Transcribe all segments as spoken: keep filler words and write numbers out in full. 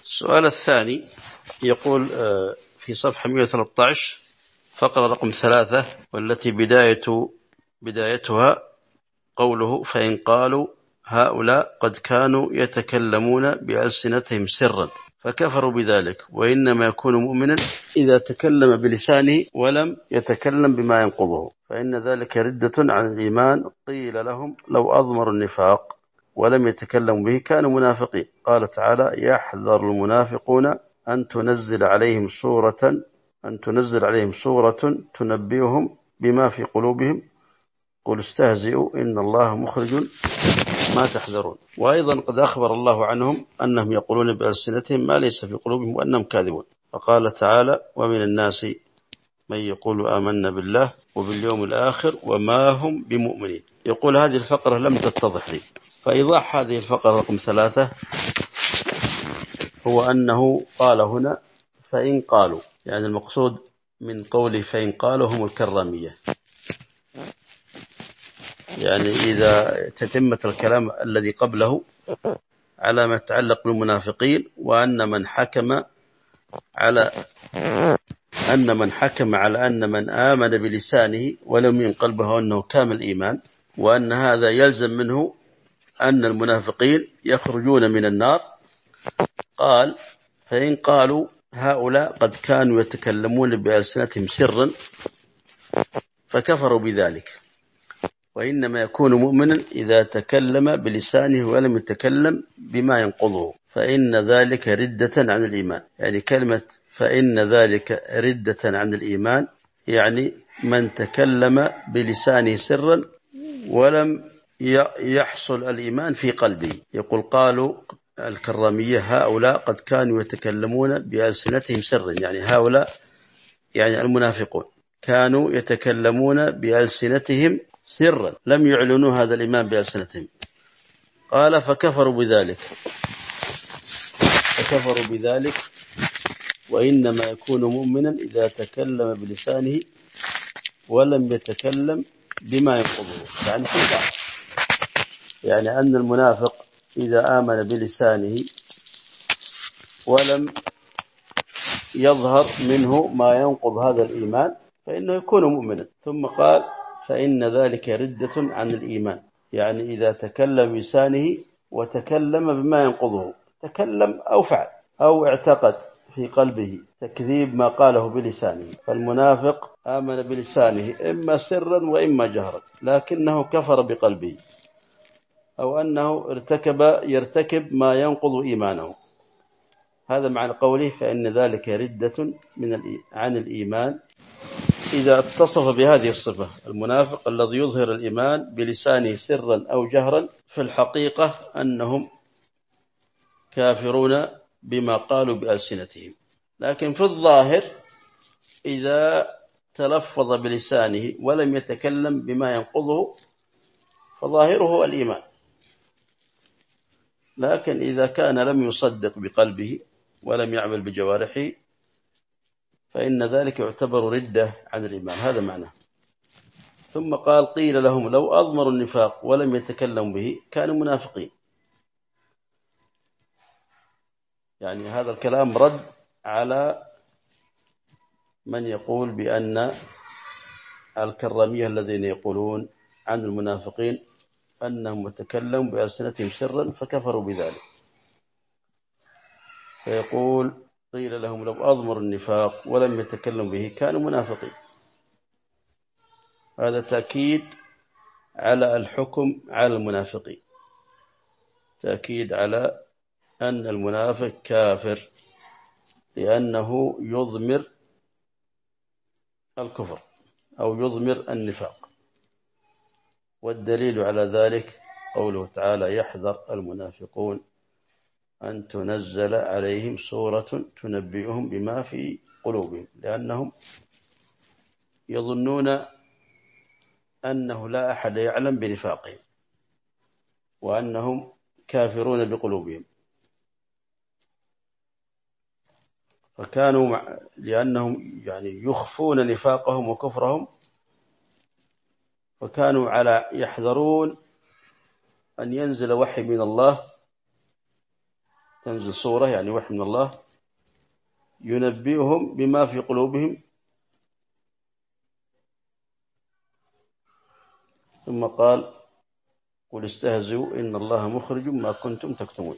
السؤال الثاني يقول في صفحة مئة وثلاثة عشر فقرة رقم ثلاثة، والتي بداية بدايتها قوله: فإن قالوا هؤلاء قد كانوا يتكلمون بألسنتهم سرا فكفروا بذلك، وإنما يكون مؤمنا إذا تكلم بلسانه ولم يتكلم بما ينقضه، فإن ذلك ردة عن الإيمان. قيل لهم لو أضمروا النفاق ولم يتكلموا به كانوا منافقين. قال تعالى: يحذر المنافقون أن تنزل عليهم سورة أن تنزل عليهم سورة تنبئهم بما في قلوبهم قل استهزئوا إن الله مخرج ما تحذرون. وأيضا قد أخبر الله عنهم أنهم يقولون بألسنتهم ما ليس في قلوبهم وأنهم كاذبون، فقال تعالى: ومن الناس من يقول آمنا بالله وباليوم الآخر وما هم بمؤمنين. يقول هذه الفقرة لم تتضح لي، فإيضاح هذه الفقرة رقم ثلاثة هو أنه قال هنا فإن قالوا، يعني المقصود من قوله فإن قالوا هم الكرامية، يعني إذا تتمة الكلام الذي قبله على ما يتعلق بالمنافقين، وأن من حكم على أن من حكم على أن من آمن بلسانه ولم يؤمن قلبه أنه كامل الإيمان، وأن هذا يلزم منه أن المنافقين يخرجون من النار. قال: فإن قالوا هؤلاء قد كانوا يتكلمون بألسنتهم سرا فكفروا بذلك، وإنما يكون مؤمنا إذا تكلم بلسانه ولم يتكلم بما ينقضه، فإن ذلك ردة عن الإيمان. يعني كلمة فإن ذلك ردة عن الإيمان يعني من تكلم بلسانه سرا ولم يحصل الإيمان في قلبه. يقول قالوا الكرامية هؤلاء قد كانوا يتكلمون بألسنتهم سرا، يعني هؤلاء يعني المنافقون كانوا يتكلمون بألسنتهم سرا لم يعلنوا هذا الإيمان بألسنتهم. قال: فكفروا بذلك فكفروا بذلك وإنما يكون مؤمنا إذا تكلم بلسانه ولم يتكلم بما ينقضه. يعني يعني أن المنافق إذا آمن بلسانه ولم يظهر منه ما ينقض هذا الإيمان فإنه يكون مؤمنا. ثم قال: فإن ذلك ردة عن الإيمان، يعني إذا تكلم بلسانه وتكلم بما ينقضه، تكلم أو فعل أو اعتقد في قلبه تكذيب ما قاله بلسانه. فالمنافق آمن بلسانه إما سرا وإما جهرا، لكنه كفر بقلبه، أو أنه ارتكب يرتكب ما ينقض إيمانه. هذا معنى قوله فإن ذلك ردة من عن الإيمان إذا اتصف بهذه الصفة. المنافق الذي يظهر الإيمان بلسانه سرا أو جهرا في الحقيقة أنهم كافرون بما قالوا بألسنتهم، لكن في الظاهر إذا تلفظ بلسانه ولم يتكلم بما ينقضه فظاهره الإيمان، لكن إذا كان لم يصدق بقلبه ولم يعمل بجوارحه فإن ذلك يعتبر ردة عن الإيمان. هذا معناه. ثم قال: قيل لهم لو أضمروا النفاق ولم يتكلموا به كانوا منافقين. يعني هذا الكلام رد على من يقول بأن الكرامية الذين يقولون عن المنافقين أنهم تكلموا بألسنتهم سرا فكفروا بذلك. فيقول: قيل لهم لو أضمروا النفاق ولم يتكلموا به كانوا منافقين. هذا تأكيد على الحكم على المنافقين، تأكيد على أن المنافق كافر لأنه يضمر الكفر أو يضمر النفاق. والدليل على ذلك قوله تعالى: يحذر المنافقون أن تنزل عليهم سورة تنبئهم بما في قلوبهم، لأنهم يظنون أنه لا أحد يعلم بنفاقهم وأنهم كافرون بقلوبهم، فكانوا لأنهم يعني يخفون نفاقهم وكفرهم، فكانوا على يحذرون أن ينزل وحي من الله تنزل سورة يعني وحي من الله ينبئهم بما في قلوبهم. ثم قال قل استهزئوا إن الله مخرج ما كنتم تكتمون.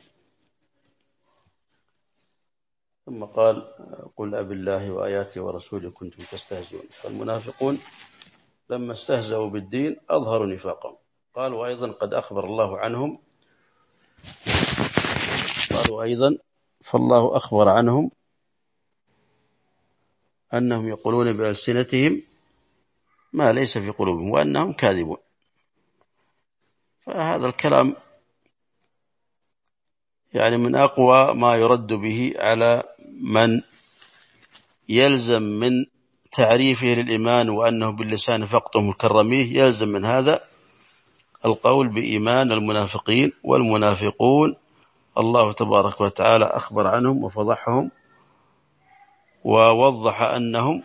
ثم قال قل أب الله وآياته ورسوله كنتم تستهزئون. فالمنافقون لما استهزأوا بالدين أظهروا نفاقهم. قال وأيضا قد أخبر الله عنهم قالوا أيضا فالله أخبر عنهم أنهم يقولون بألسنتهم ما ليس في قلوبهم وأنهم كاذبون. فهذا الكلام يعني من أقوى ما يرد به على من يلزم من تعريفه للإيمان وأنه باللسان فقط مكرميه، يلزم من هذا القول بإيمان المنافقين. والمنافقون الله تبارك وتعالى أخبر عنهم وفضحهم ووضح أنهم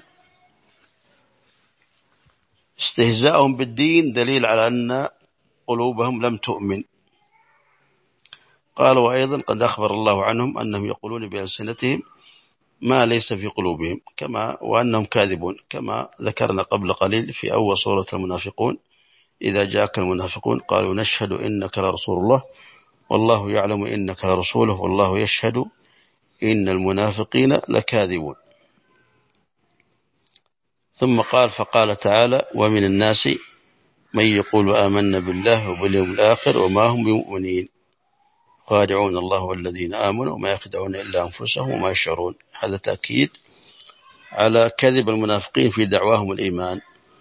استهزاءهم بالدين دليل على أن قلوبهم لم تؤمن. قال وأيضا قد أخبر الله عنهم أنهم يقولون بألسنتهم ما ليس في قلوبهم كما وأنهم كاذبون، كما ذكرنا قبل قليل في أول سورة المنافقون إذا جاءك المنافقون قالوا نشهد إنك لرسول الله والله يعلم إنك لرسوله والله يشهد إن المنافقين لكاذبون. ثم قال فقال تعالى ومن الناس من يقول آمنا بالله وباليوم الآخر وما هم بمؤمنين خادعون الله والذين آمنوا وما يخدعون إلا أنفسهم وما يشعرون. هذا تأكيد على كذب المنافقين في دعواهم الإيمان.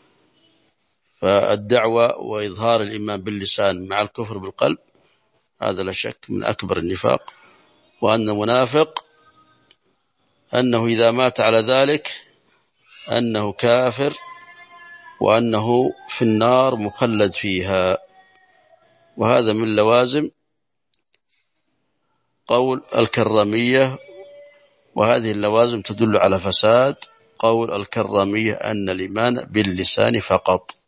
فالدعوة وإظهار الإيمان باللسان مع الكفر بالقلب هذا لا شك من أكبر النفاق، وأن منافق أنه إذا مات على ذلك أنه كافر وأنه في النار مخلد فيها. وهذا من لوازم قول الكرامية، وهذه اللوازم تدل على فساد قول الكرامية أن الإيمان باللسان فقط.